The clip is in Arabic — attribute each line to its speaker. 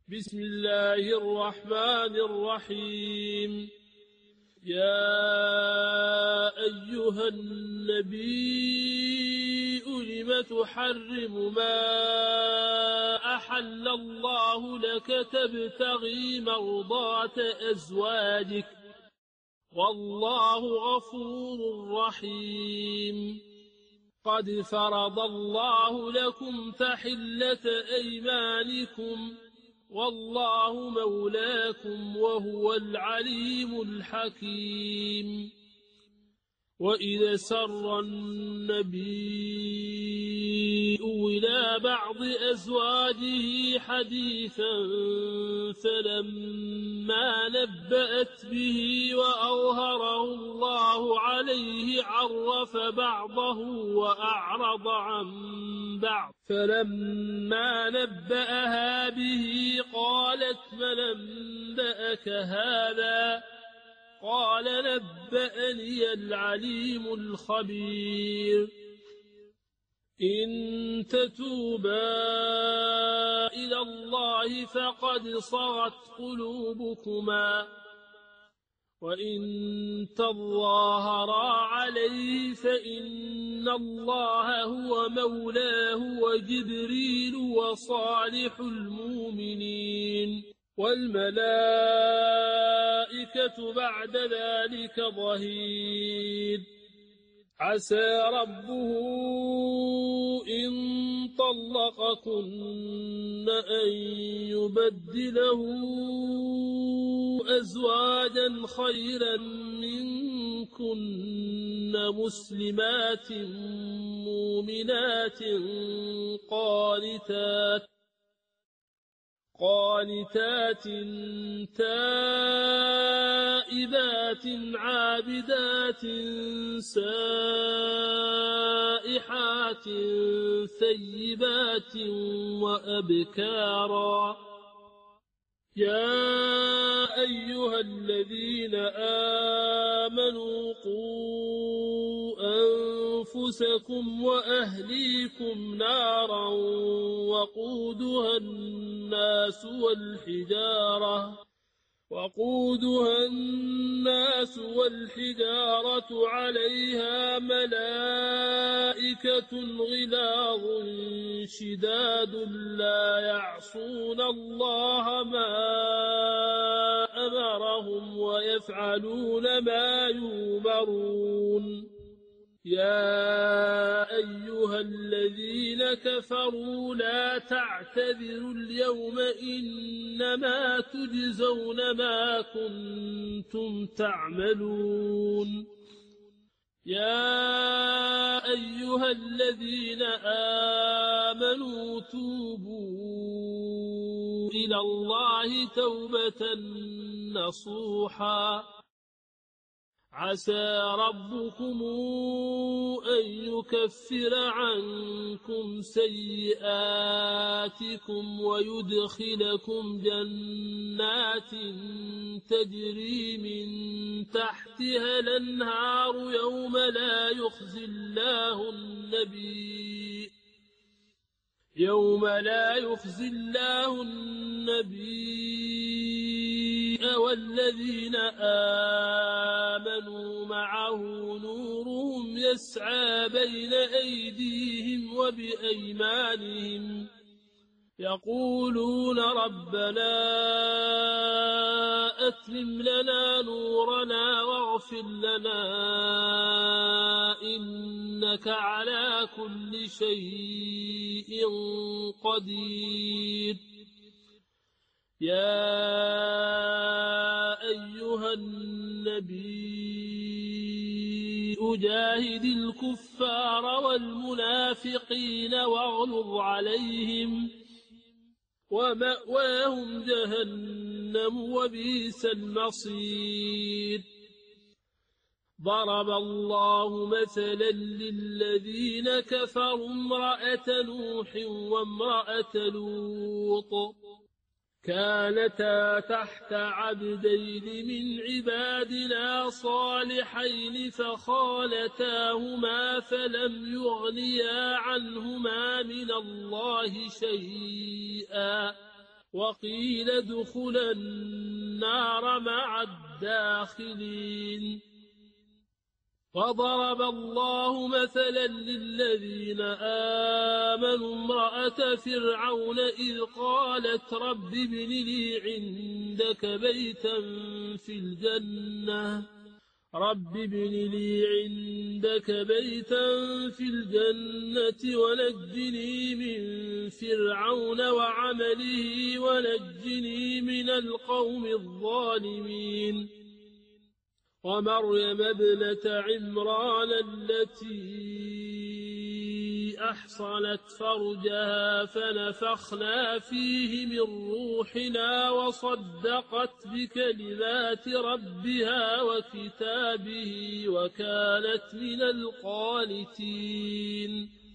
Speaker 1: بسم الله الرحمن الرحيم. يا أيها النبي لم تحرم ما أحل الله لك تبتغي مرضات أزواجك والله غفور رحيم. قد فرض الله لكم تحلة أيمانكم والله مولاكم وهو العليم الحكيم. وإذا سر النبي إلى بعض أزواجه حديثا فلما نبأت به وأظهره الله عليه عرف بعضه وأعرض عن بعض، فلما نبأها به قالت من أنبأك هذا؟ قال نبأني العليم الخبير. إن تتوبا إلى الله فقد صغت قلوبكما، وإن تظاهرا عليه فإن الله هو مولاه وجبريل وصالح المؤمنين والملائكة بعد ذلك ظهير. عسى ربه إن طلقكن أن يبدله أزواجا خيرا منكن مسلمات مؤمنات قانتات تائبات عابدات سائحات ثيبات وأبكارا. يا أيها الذين آمنوا قوا أنفسكم وأهليكم نارا وقودها الناس والحجارة عليها ملائكة غلاظ شداد لا يعصون الله ما أمرهم ويفعلون ما يؤمرون. يا أيها الذين كفروا لا تعتذروا اليوم إنما تجزون ما كنتم تعملون. يا أيها الذين آمنوا توبوا إلى الله توبة نصوحا. عسى ربكم أن يكفر عنكم سيئاتكم ويدخلكم جنات تجري من تحتها الأنهار يوم لا يخزي الله النبي والذين آمنوا معه نورهم يسعى بين أيديهم وبأيمانهم يقولون ربنا أتمم لنا نورنا واغفر لنا إنك على كل شيء قدير. يا أيها النبي جاهد الكفار والمنافقين واغلظ عليهم ومأواهم جهنم وبئس المصير. ضرب الله مثلا للذين كفروا امرأة نوح وامرأة لوط كانتا تحت عبدين من عبادنا صالحين فخانتاهما فلم يغنيا عنهما من الله شيئا وقيل ادخلا النار مع الداخلين. وضرب الله مثلا للذين آمنوا امرأة فرعون إذ قالت رب ابن لي عندك بيتا في الجنة ونجني من فرعون وعمله ونجني من القوم الظالمين. ومريم ابنة عمران التي أحصنت فرجها فنفخنا فيه من روحنا وصدقت بكلمات ربها وكتابه وكانت من القانتين.